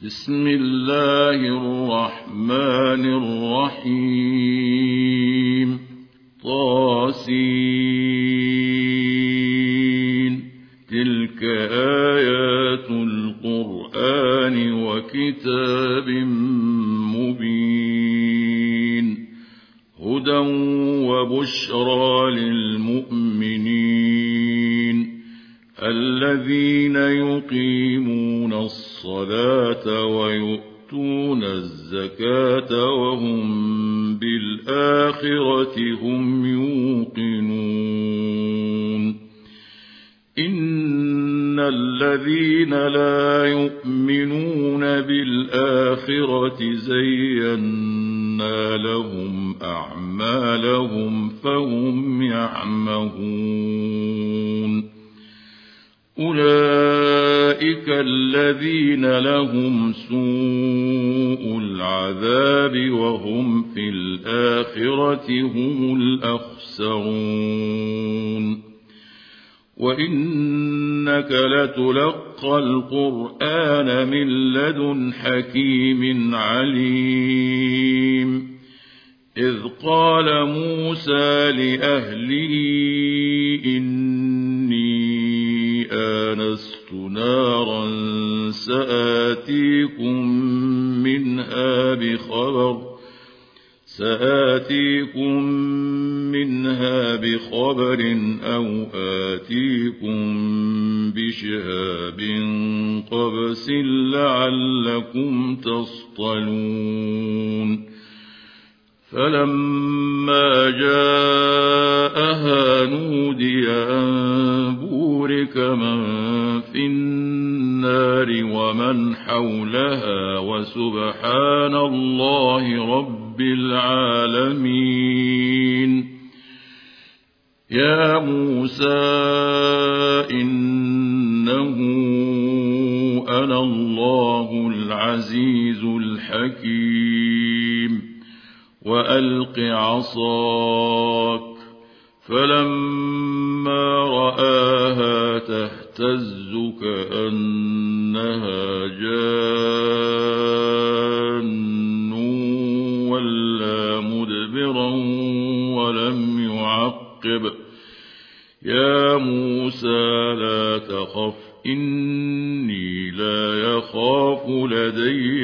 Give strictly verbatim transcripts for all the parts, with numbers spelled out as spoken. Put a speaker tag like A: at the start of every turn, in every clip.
A: بسم الله الرحمن الرحيم. طاسين. تلك آيات القرآن وكتاب مبين، هدى وبشرى للمؤمنين الذين يقيمون الصلاة ويؤتون الزكاة وهم بالآخرة هم يوقنون. إن الذين لا يؤمنون بالآخرة زينا لهم أعمالهم فهم يعمهون. أولئك الذين لهم سوء العذاب وهم في الآخرة هم الأخسرون. وإنك لتلقى القرآن من لدن حكيم عليم. إذ قال موسى لأهله إني آنست نارا سآتيكم منها بخبر سآتيكم منها بخبر أو آتيكم بشهاب قبس لعلكم تصطلون. فلما جاءها نودي أن بورك من في النار ومن حولها وسبحان الله رب العالمين. يا موسى إنه أنا الله العزيز الحكيم. وألق عصاك. فلما رآها تهتز كأنها جان ولا مدبرا ولم يعقب. يا موسى لا تخف إني لا يخاف لدي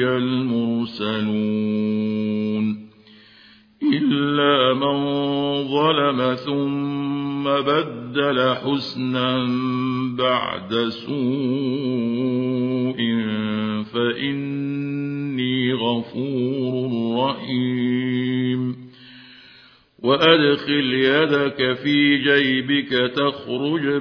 A: المرسلون. إلا من ظلم ثم بدل حسنا بعد سوء فإني غفور رحيم. وأدخل يدك في جيبك تخرج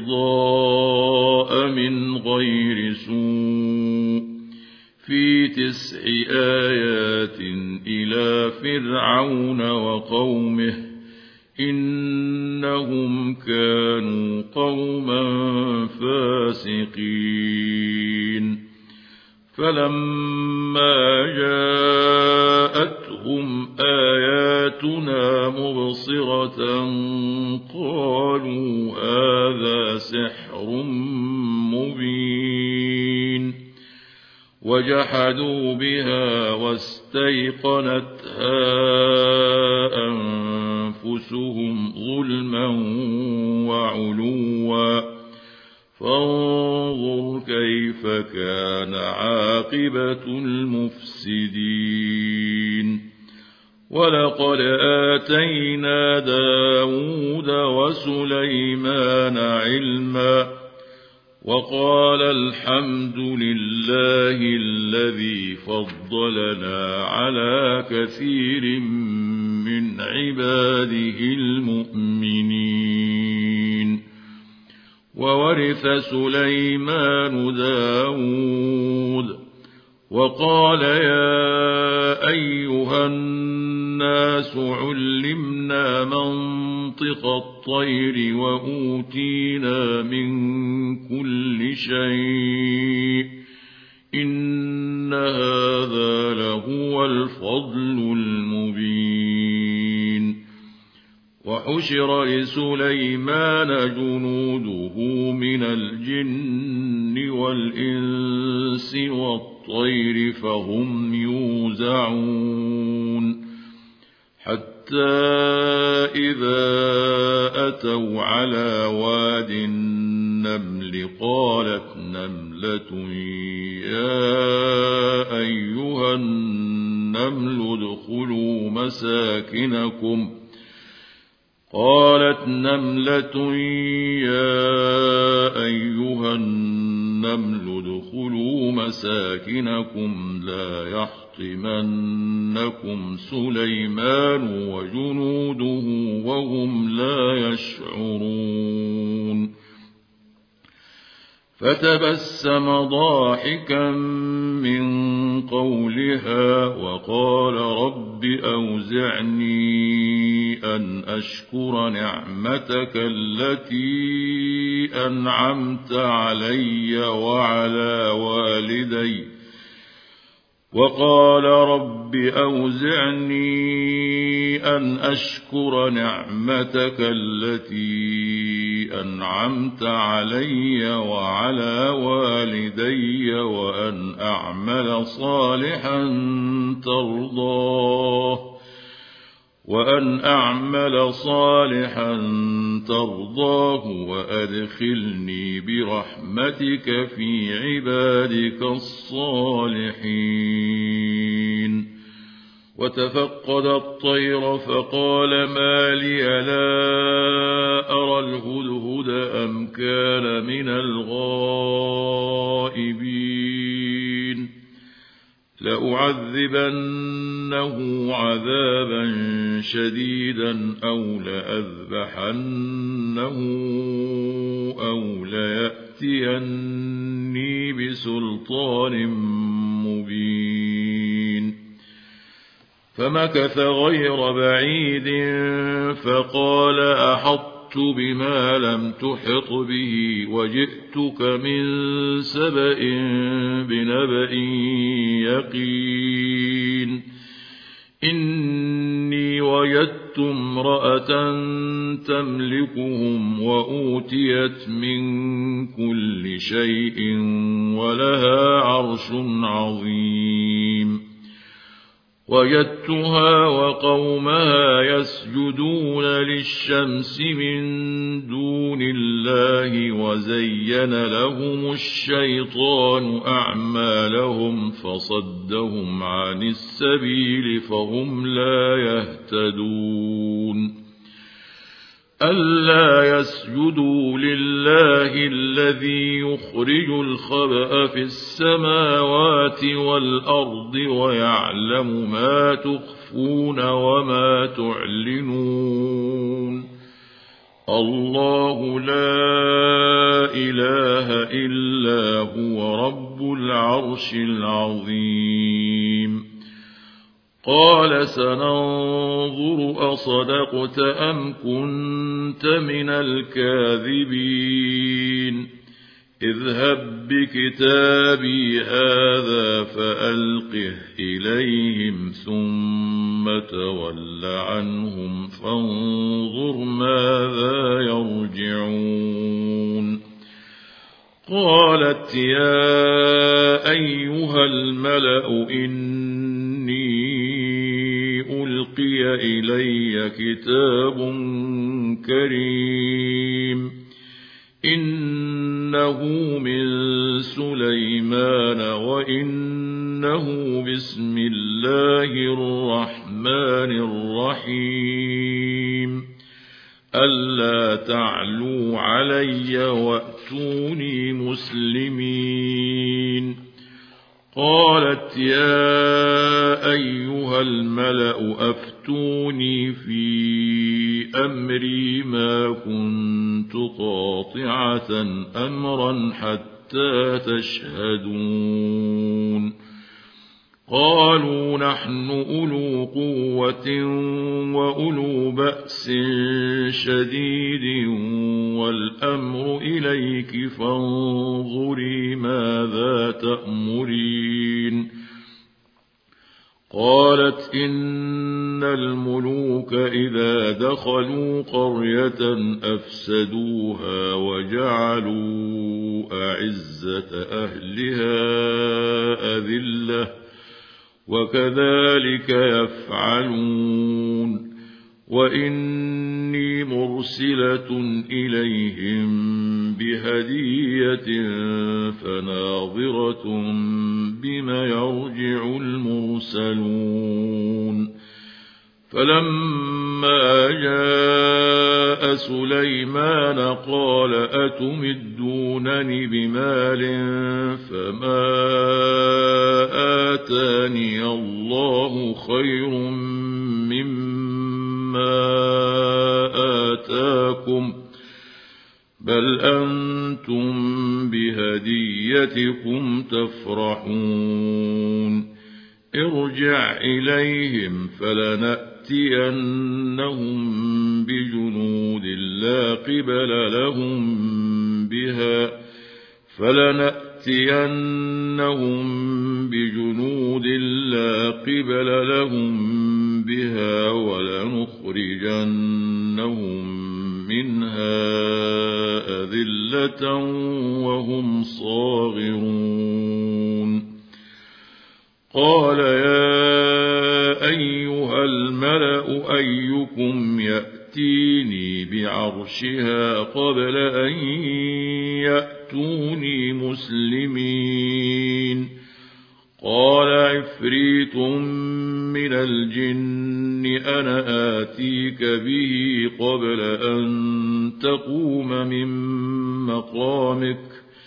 A: بيضاء من غير سوء في تسع آيات إلى فرعون وقومه إنهم كانوا قوما فاسقين. فلما جاءتهم آياتنا مبصرة قالوا هذا سحر مبين. وجحدوا بها واستيقنتها أنفسهم ظلما وعلوا فانظر كيف كان عاقبة المفسدين. ولقد آتينا داود وسليمان علما وقال الحمد لله الذي فضلنا على كثير من عباده المؤمنين. وورث سليمان داود وقال يا أيها الناس علمنا منطق الطير وأوتينا من كل شيء إن هذا لهو الفضل المبين. وحشر لسليمان جنوده من الجن والإنس والطير والطير فهم يوزعون حتى إذا أتوا على واد النمل قالت نملة يا أيها النمل ادخلوا مساكنكم قالت نملة يا أيها النمل ادخلوا مساكنكم لا يحطمنكم سليمان وجنوده وهم لا يشعرون فتبسم ضاحكا من قولها وقال رب أوزعني أن أشكر نعمتك التي أنعمت علي وعلى والدي وقال رب أوزعني أن أشكر نعمتك التي أنعمت علي وعلى والدي وأن أعمل صالحا ترضاه وأن أعمل صالحا ترضاه وأدخلني برحمتك في عبادك الصالحين وتفقد الطير فقال ما لي لا أرى الهدهد أم كان من الغائبين لأعذبنه عذابا شديدا أو لأذبحنه أو ليأتيني بسلطان مبين فمكث غير بعيد فقال أحطت بما لم تحط به وجئتك من سبأ بنبأ يقين إني وجدت امرأة تملكهم وأوتيت من كل شيء ولها عرش عظيم وجدتها وقومها يسجدون للشمس من دون الله وزين لهم الشيطان أعمالهم فصدهم عن السبيل فهم لا يهتدون ألا يسجدوا لله الذي يخرج الخبأ في السماوات والأرض ويعلم ما تخفون وما تعلنون الله لا إله إلا هو رب العرش العظيم قال سننظر أصدقت أم كنت من الكاذبين اذهب بكتابي هذا فألقه إليهم ثم تول عنهم فانظر ماذا يرجعون قالت يا أيها الملأ إني ألقي إلي كتاب كريم إنه من سليمان وإنه بسم الله الرحمن الرحيم ألا تعلوا علي وأتوني مسلمين قالت يا أيها الملأ أفتوني في أمري ما كنت قاطعة أمرا حتى تشهدون قالوا نحن أولو قوة وأولو بأس شديد والأمر إليك فانظري ماذا تأمرين قالت إن الملوك إذا دخلوا قرية أفسدوها وجعلوا أعزة أهلها أذلة وكذلك يفعلون وإني مرسلة إليهم بهدية فناظرة بما يرجع المرسلون فلما جاء سليمان قال أتمدونني بمال فما آتاني الله خير مما آتاكم بل أنتم بهديتكم تفرحون ارجع إليهم فلنأتينهم بجنود لا قبل لهم بها فلنأتينهم بجنود لا قبل لهم بها ولنخرجنهم منها أذلة وهم صاغرون قال يا أيها الملأ أيكم يأتيني بعرشها قبل أن يأتوني مسلمين قال عفريت من الجن أنا آتيك به قبل أن تقوم من مقامك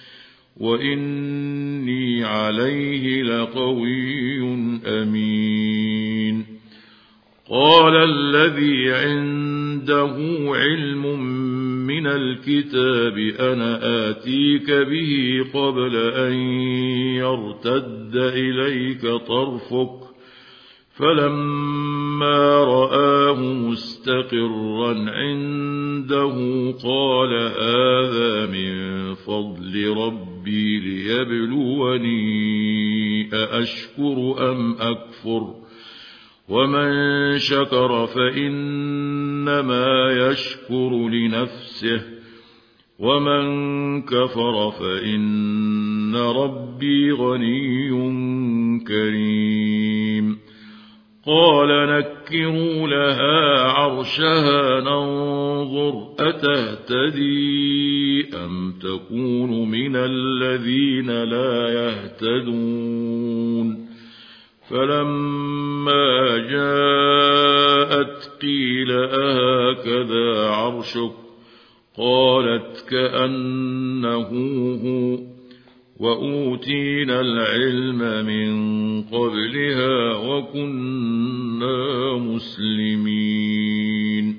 A: وإني عليه لقوي أمين قال الذي عنده علم من الكتاب أنا آتيك به قبل أن يرتد إليك طرفك فلما رآه مستقرا عنده قال هذا من فضل ربي ليبلوني أأشكر أم أكفر ومن شكر فإنما يشكر لنفسه ومن كفر فإن ربي غني كريم قال نكروا لها عرشها ننظر أتهتدي أم تكون من الذين لا يهتدون فلما جاءت قيل أهكذا عرشك قالت كأنه هو وأوتينا العلم من قبلها وكنا مسلمين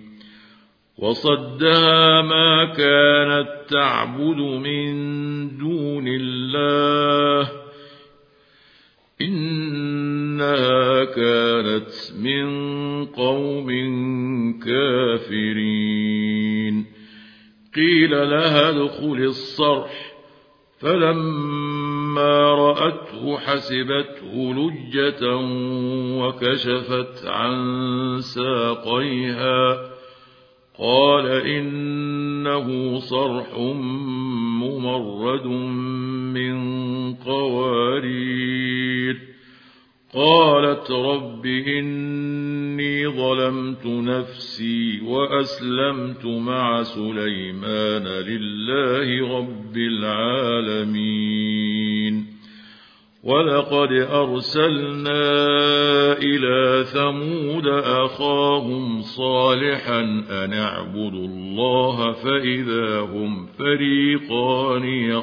A: وصدها ما كانت تعبد من دون الله إنها كانت من قوم كافرين قيل لها ادخل الصرح فلما رأته حسبته لجة وكشفت عن ساقيها قال إنه صرح ممرد من قوارير قالت رب إني ظلمت نفسي وأسلمت مع سليمان لله رب العالمين ولقد أرسلنا إلى ثمود أخاهم صالحا أن اعبدوا الله فإذا هم فريقان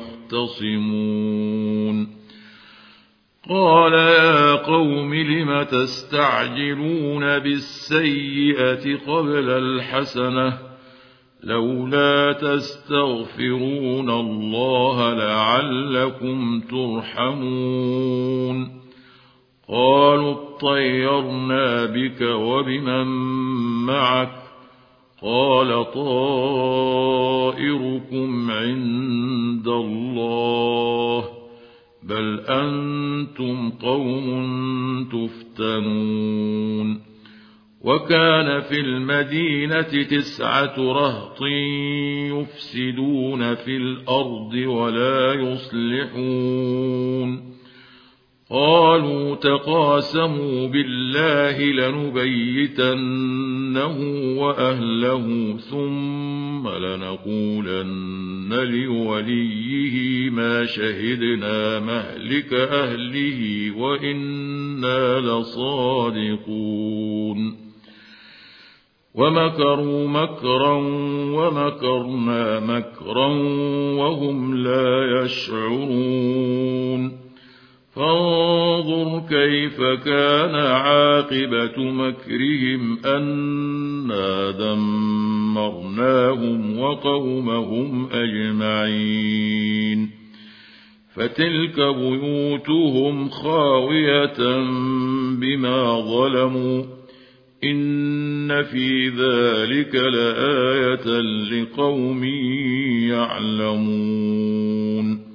A: يختصمون قال يا قوم لم تستعجلون بالسيئة قبل الحسنة لولا تستغفرون الله لعلكم ترحمون قالوا اطيرنا بك وبمن معك قال طائركم عند الله بل أنتم قوم تفتنون وكان في المدينة تسعة رهط يفسدون في الأرض ولا يصلحون قالوا تقاسموا بالله لنبيتنه وأهله ثم لنقولن لوليه ما شهدنا مهلك أهله وإنا لصادقون ومكروا مكرا ومكرنا مكرا وهم لا يشعرون فانظر كيف كان عاقبة مكرهم أنا دمرناهم وقومهم أجمعين فتلك بيوتهم خاوية بما ظلموا إن في ذلك لآية لقوم يعلمون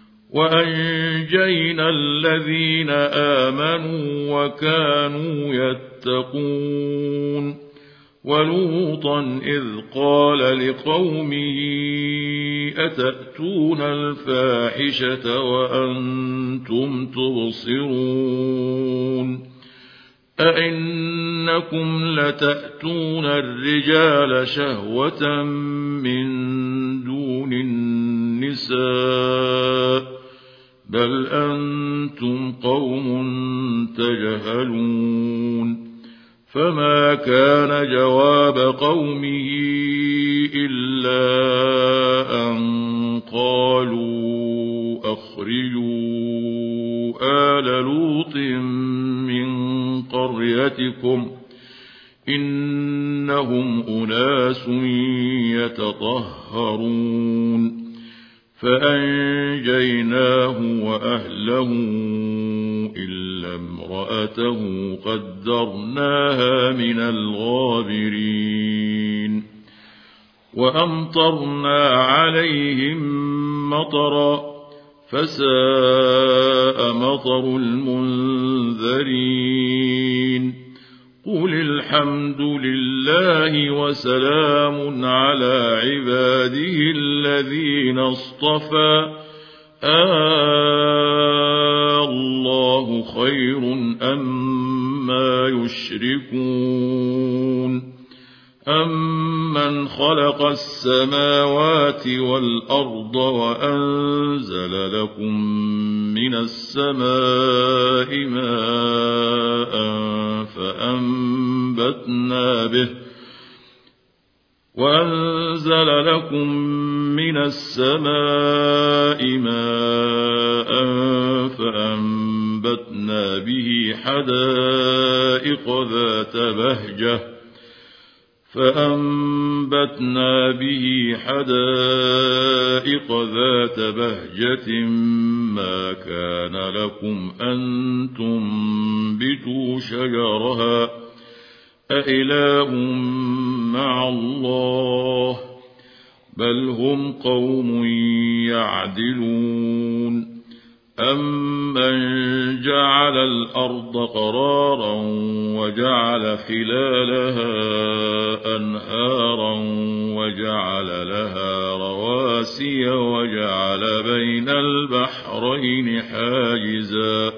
A: وأنجينا الذين آمنوا وكانوا يتقون ولوطا إذ قال لقومه أتأتون الفاحشة وأنتم تبصرون أئنكم لتأتون الرجال شهوة من دون النساء بل أنتم قوم تجهلون فما كان جواب قومه إلا أن قالوا أخرجوا آل لوط من قريتكم إنهم أناس يتطهرون فأنجيناه وأهله إلا امرأته قدرناها من الغابرين وأمطرنا عليهم مطرا فساء مطر المنذرين قل الحمد لله وسلام على عباده الذين اصطفى آه الله خير أما يشركون أمن خلق السماوات والأرض وأنزل لكم من السماء ماء فأنبتنا به وأنزل لكم من السماء ماء فأنبتنا به حدائق ذات بهجة فأنبتنا به حدائق ذات بهجة ما كان لكم أن تنبتوا شجرها أإله مع الله بل هم قوم يعدلون أمن جعل الأرض قرارا وجعل خلالها أنهارا وجعل لها رواسي وجعل بين البحرين حاجزا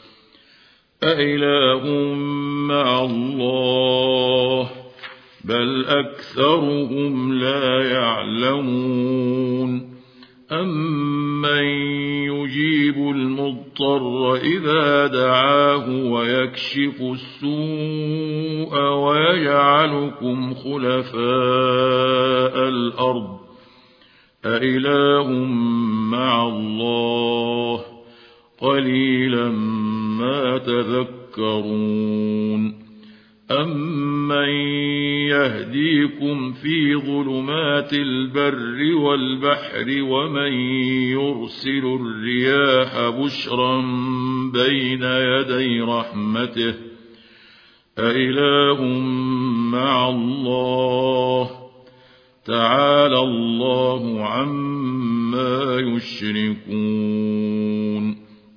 A: أإله مع الله بل أكثرهم لا يعلمون أمن يجيب المضطر إذا دعاه ويكشف السوء ويجعلكم خلفاء الأرض أإله مع الله قليلا ما تذكرون أمن يهديكم في ظلمات البر والبحر ومن يرسل الرياح بشرا بين يدي رحمته أإله مع الله تعالى الله عما يشركون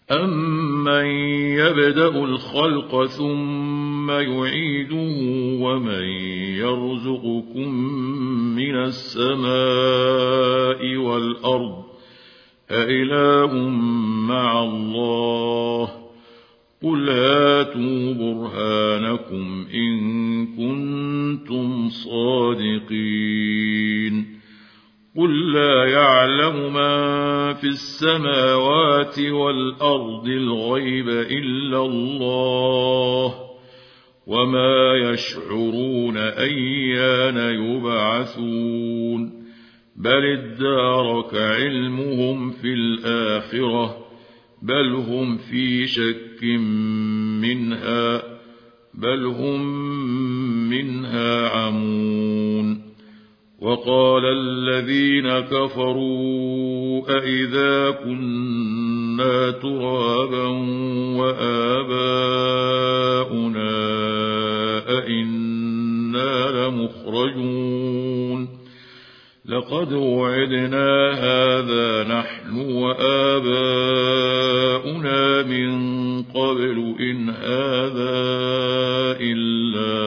A: أَمَّن يَبْدَأُ الْخَلْقَ ثُمَّ يُعِيدُهُ وَمَن يَرْزُقُكُم مِّنَ السَّمَاءِ وَالْأَرْضِ أَإِلَٰهٌ مَّعَ اللَّهِ قُلْ هَاتُوا بُرْهَانَكُمْ إِن كُنتُمْ صَادِقِينَ قُل لا يعلم من في السماوات والأرض الغيب إلا الله وما يشعرون أيان يبعثون بل ادارك علمهم في الآخرة بل هم في شك منها بل هم منها عمون وقال الذين كفروا أئذا كنا ترابا وآباؤنا أئنا لمخرجون لقد وعدنا هذا نحن وآباؤنا من قبل إن هذا إلا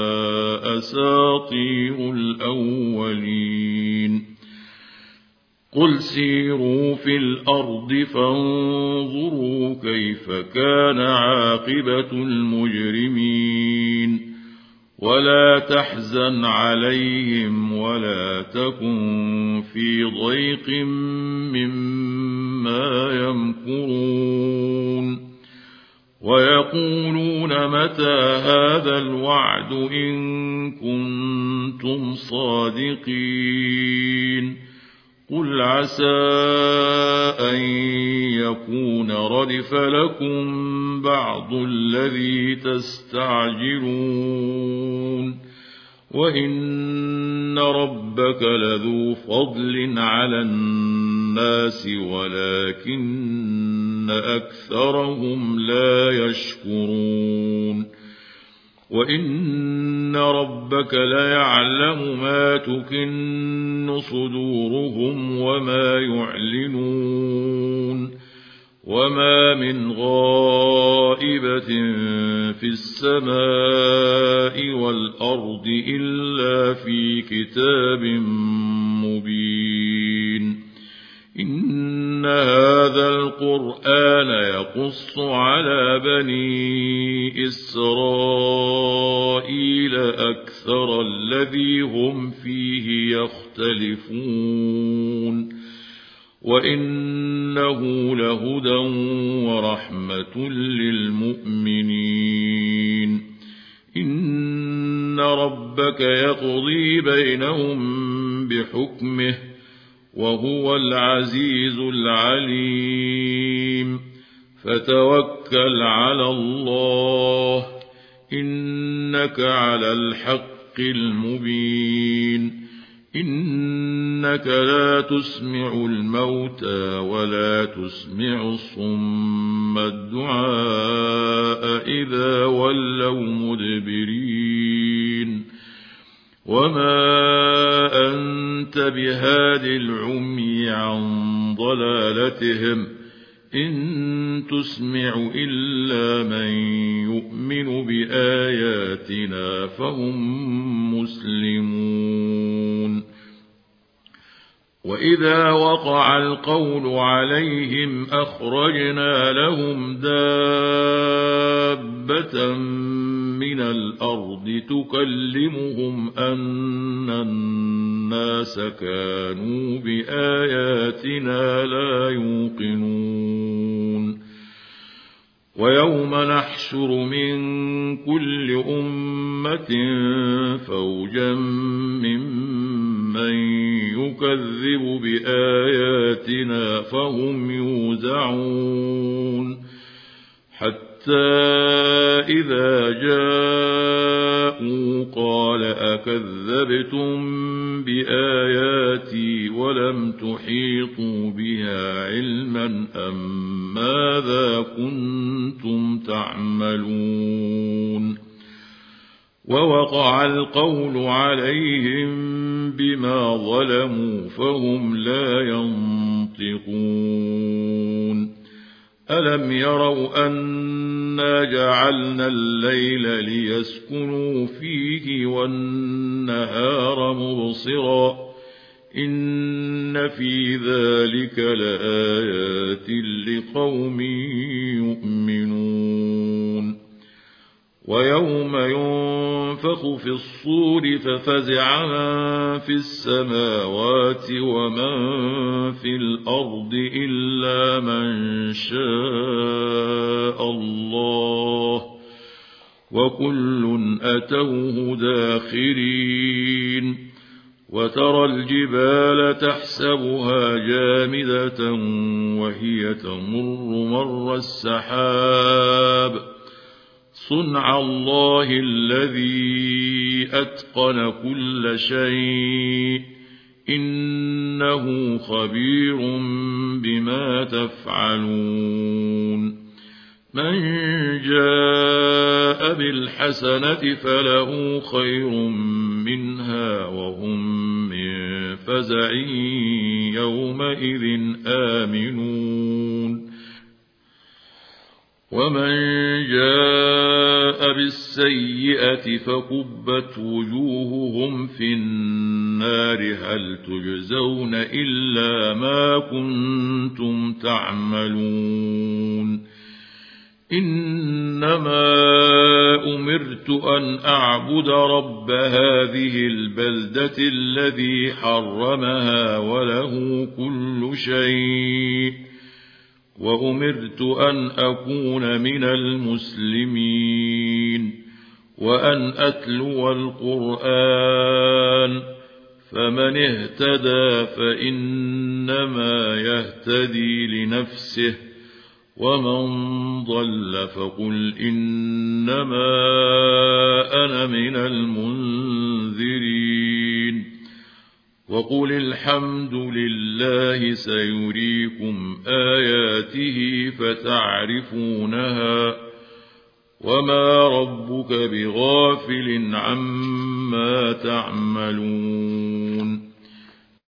A: أساطير الأولين قل سيروا في الأرض فانظروا كيف كان عاقبة المجرمين ولا تحزن عليهم ولا تكن في ضيق مما يمكرون ويقولون متى هذا الوعد إن كنتم صادقين قل عسى أن يكون ردف لكم بعض الذي تستعجلون وإن ربك لذو فضل على الناس ولكن أكثرهم لا يشكرون وإن ربك ليعلم ما تكن صدورهم وما يعلنون وما من غائبة في السماء والأرض إلا في كتاب مبين إن هذا القرآن يقص على بني إسرائيل أكثر الذي هم فيه يختلفون وإنه لهدى ورحمة للمؤمنين إن ربك يقضي بينهم بحكمه وهو العزيز العليم فتوكل على الله إنك على الحق المبين إنك لا تسمع الموتى ولا تسمع الصم الدعاء إذا ولوا مدبرين وما أنت بهاد العمي عن ضلالتهم إن تسمع إلا من يؤمن بآياتنا فهم مسلمون وإذا وقع القول عليهم أخرجنا لهم دابة من الأرض تكلمهم أن الناس كانوا بآياتنا لا يوقنون ويوم نحشر من كل أمة فوجا ممن يكذب بآياتنا فهم يوزعون حتى إذا جاءوا قال أكذبتم بآياتي ولم تحيطوا بها علما أم ماذا كنتم تعملون ووقع القول عليهم بما ظلموا فهم لا ينطقون ألم يروا أنا جعلنا الليل ليسكنوا فيه والنهار مبصرا إن في ذلك لآيات لقوم يؤمنون ويوم ينفخ في الصور ففزع من في السماوات ومن في الأرض إلا من شاء الله وكل أتوه داخرين وترى الجبال تحسبها جامدة وهي تمر مر السحاب صنع الله الذي أتقن كل شيء إنه خبير بما تفعلون من جاء بالحسنة فله خير منها وهم من فزع يومئذ آمنون ومن جاء بالسيئة فكبت وجوههم في النار هل تجزون إلا ما كنتم تعملون إنما أمرت أن أعبد رب هذه البلدة الذي حرمها وله كل شيء وأمرت أن أكون من المسلمين وأن أتلو القرآن فمن اهتدى فإنما يهتدي لنفسه ومن ضل فقل إنما أنا من المنذرين وقل الحمد لله سيريكم آياته فتعرفونها وما ربك بغافل عما تعملون